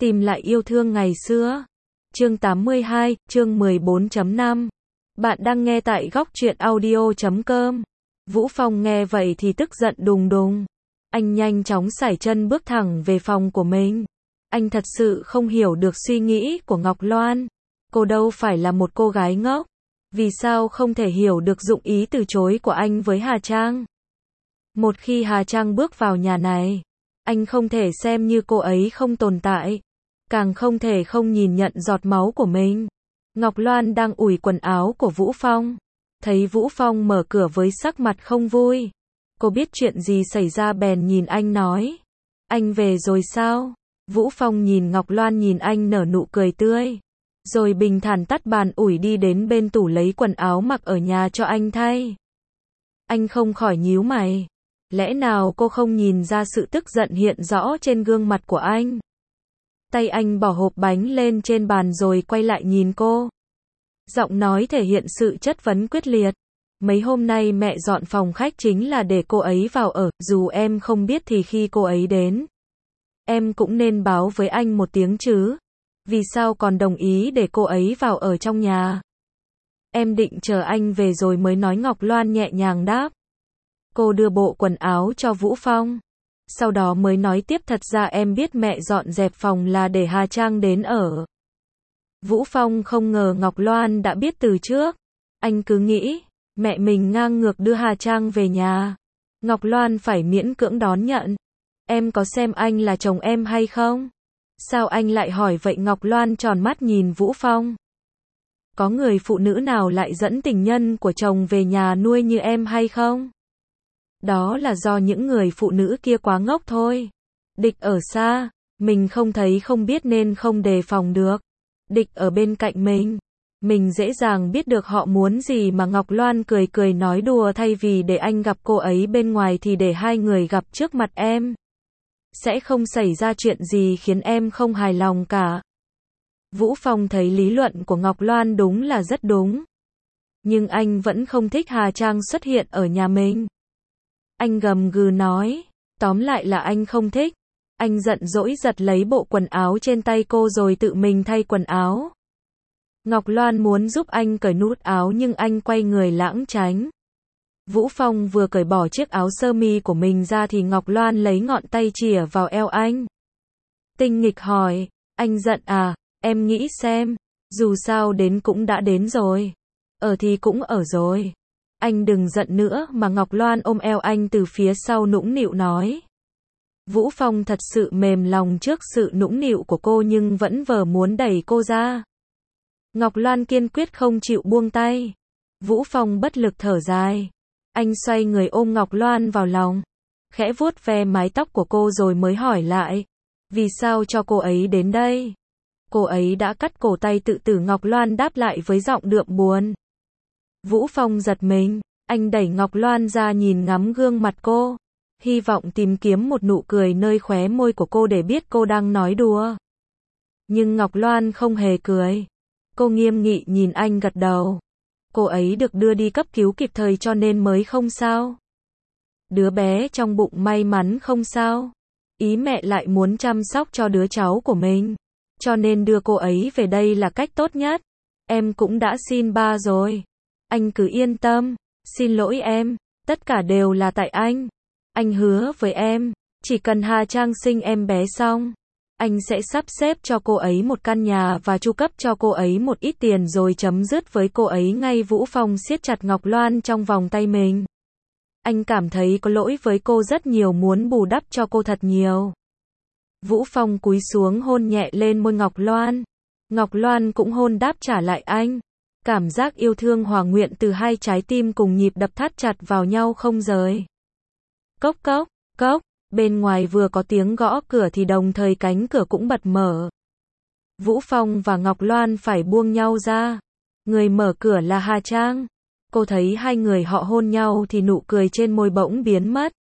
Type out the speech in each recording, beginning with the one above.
Tìm lại yêu thương ngày xưa. Chương 82, chương 14.5. Bạn đang nghe tại góc truyện audio.com. Vũ Phong nghe vậy thì tức giận đùng đùng. Anh nhanh chóng sải chân bước thẳng về phòng của mình. Anh thật sự không hiểu được suy nghĩ của Ngọc Loan. Cô đâu phải là một cô gái ngốc. Vì sao không thể hiểu được dụng ý từ chối của anh với Hà Trang? Một khi Hà Trang bước vào nhà này, anh không thể xem như cô ấy không tồn tại. Càng không thể không nhìn nhận giọt máu của mình. Ngọc Loan đang ủi quần áo của Vũ Phong. Thấy Vũ Phong mở cửa với sắc mặt không vui. Cô biết chuyện gì xảy ra bèn nhìn anh nói. Anh về rồi sao? Vũ Phong nhìn Ngọc Loan nhìn anh nở nụ cười tươi. Rồi bình thản tắt bàn ủi đi đến bên tủ lấy quần áo mặc ở nhà cho anh thay. Anh không khỏi nhíu mày. Lẽ nào cô không nhìn ra sự tức giận hiện rõ trên gương mặt của anh? Tay anh bỏ hộp bánh lên trên bàn rồi quay lại nhìn cô. Giọng nói thể hiện sự chất vấn quyết liệt. Mấy hôm nay mẹ dọn phòng khách chính là để cô ấy vào ở, dù em không biết thì khi cô ấy đến, em cũng nên báo với anh một tiếng chứ. Vì sao còn đồng ý để cô ấy vào ở trong nhà? Em định chờ anh về rồi mới nói, Ngọc Loan nhẹ nhàng đáp. Cô đưa bộ quần áo cho Vũ Phong. Sau đó mới nói tiếp, thật ra em biết mẹ dọn dẹp phòng là để Hà Trang đến ở. Vũ Phong không ngờ Ngọc Loan đã biết từ trước. Anh cứ nghĩ mẹ mình ngang ngược đưa Hà Trang về nhà. Ngọc Loan phải miễn cưỡng đón nhận. Em có xem anh là chồng em hay không? Sao anh lại hỏi vậy? Ngọc Loan tròn mắt nhìn Vũ Phong. Có người phụ nữ nào lại dẫn tình nhân của chồng về nhà nuôi như em hay không? Đó là do những người phụ nữ kia quá ngốc thôi. Địch ở xa, mình không thấy không biết nên không đề phòng được. Địch ở bên cạnh mình dễ dàng biết được họ muốn gì mà. Ngọc Loan cười cười nói đùa, thay vì để anh gặp cô ấy bên ngoài thì để hai người gặp trước mặt em. Sẽ không xảy ra chuyện gì khiến em không hài lòng cả. Vũ Phong thấy lý luận của Ngọc Loan đúng là rất đúng. Nhưng anh vẫn không thích Hà Trang xuất hiện ở nhà mình. Anh gầm gừ nói, tóm lại là anh không thích. Anh giận dỗi giật lấy bộ quần áo trên tay cô rồi tự mình thay quần áo. Ngọc Loan muốn giúp anh cởi nút áo nhưng anh quay người lảng tránh. Vũ Phong vừa cởi bỏ chiếc áo sơ mi của mình ra thì Ngọc Loan lấy ngón tay chìa vào eo anh. Tinh nghịch hỏi, anh giận à? Em nghĩ xem, dù sao đến cũng đã đến rồi. Ở thì cũng ở rồi. Anh đừng giận nữa mà. Ngọc Loan ôm eo anh từ phía sau nũng nịu nói. Vũ Phong thật sự mềm lòng trước sự nũng nịu của cô nhưng vẫn vờ muốn đẩy cô ra. Ngọc Loan kiên quyết không chịu buông tay. Vũ Phong bất lực thở dài. Anh xoay người ôm Ngọc Loan vào lòng, khẽ vuốt ve mái tóc của cô rồi mới hỏi lại. Vì sao cho cô ấy đến đây? Cô ấy đã cắt cổ tay tự tử. Ngọc Loan đáp lại với giọng đượm buồn. Vũ Phong giật mình, anh đẩy Ngọc Loan ra nhìn ngắm gương mặt cô, hy vọng tìm kiếm một nụ cười nơi khóe môi của cô để biết cô đang nói đùa. Nhưng Ngọc Loan không hề cười. Cô nghiêm nghị nhìn anh gật đầu. Cô ấy được đưa đi cấp cứu kịp thời cho nên mới không sao. Đứa bé trong bụng may mắn không sao. Ý mẹ lại muốn chăm sóc cho đứa cháu của mình, cho nên đưa cô ấy về đây là cách tốt nhất. Em cũng đã xin ba rồi. Anh cứ yên tâm. Xin lỗi em, tất cả đều là tại anh. Anh hứa với em, chỉ cần Hà Trang sinh em bé xong, anh sẽ sắp xếp cho cô ấy một căn nhà và chu cấp cho cô ấy một ít tiền rồi chấm dứt với cô ấy ngay. Vũ Phong siết chặt Ngọc Loan trong vòng tay mình. Anh cảm thấy có lỗi với cô rất nhiều, muốn bù đắp cho cô thật nhiều. Vũ Phong cúi xuống hôn nhẹ lên môi Ngọc Loan. Ngọc Loan cũng hôn đáp trả lại anh. Cảm giác yêu thương hòa nguyện từ hai trái tim cùng nhịp đập thắt chặt vào nhau không rời. Cốc cốc, cốc, bên ngoài vừa có tiếng gõ cửa thì đồng thời cánh cửa cũng bật mở. Vũ Phong và Ngọc Loan phải buông nhau ra. Người mở cửa là Hà Trang. Cô thấy hai người họ hôn nhau thì nụ cười trên môi bỗng biến mất.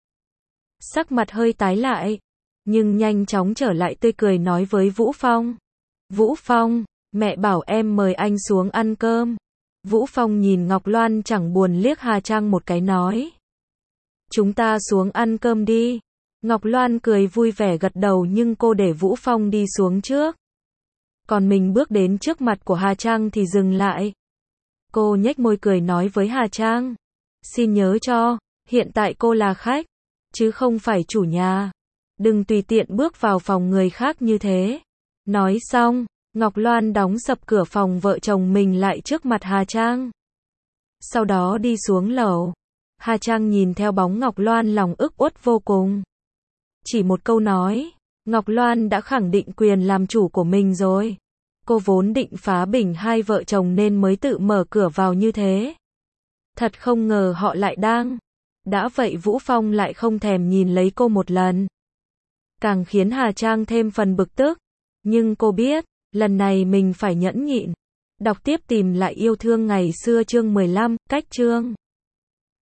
Sắc mặt hơi tái lại, nhưng nhanh chóng trở lại tươi cười nói với Vũ Phong. Vũ Phong, mẹ bảo em mời anh xuống ăn cơm. Vũ Phong nhìn Ngọc Loan chẳng buồn liếc Hà Trang một cái nói. Chúng ta xuống ăn cơm đi. Ngọc Loan cười vui vẻ gật đầu nhưng cô để Vũ Phong đi xuống trước. Còn mình bước đến trước mặt của Hà Trang thì dừng lại. Cô nhếch môi cười nói với Hà Trang. Xin nhớ cho, hiện tại cô là khách, chứ không phải chủ nhà. Đừng tùy tiện bước vào phòng người khác như thế. Nói xong, Ngọc Loan đóng sập cửa phòng vợ chồng mình lại trước mặt Hà Trang. Sau đó đi xuống lầu. Hà Trang nhìn theo bóng Ngọc Loan lòng ức uất vô cùng. Chỉ một câu nói, Ngọc Loan đã khẳng định quyền làm chủ của mình rồi. Cô vốn định phá bình hai vợ chồng nên mới tự mở cửa vào như thế. Thật không ngờ họ lại đang. Đã vậy Vũ Phong lại không thèm nhìn lấy cô một lần. Càng khiến Hà Trang thêm phần bực tức. Nhưng cô biết, lần này mình phải nhẫn nhịn. Đọc tiếp Tìm lại yêu thương ngày xưa chương 15, cách chương.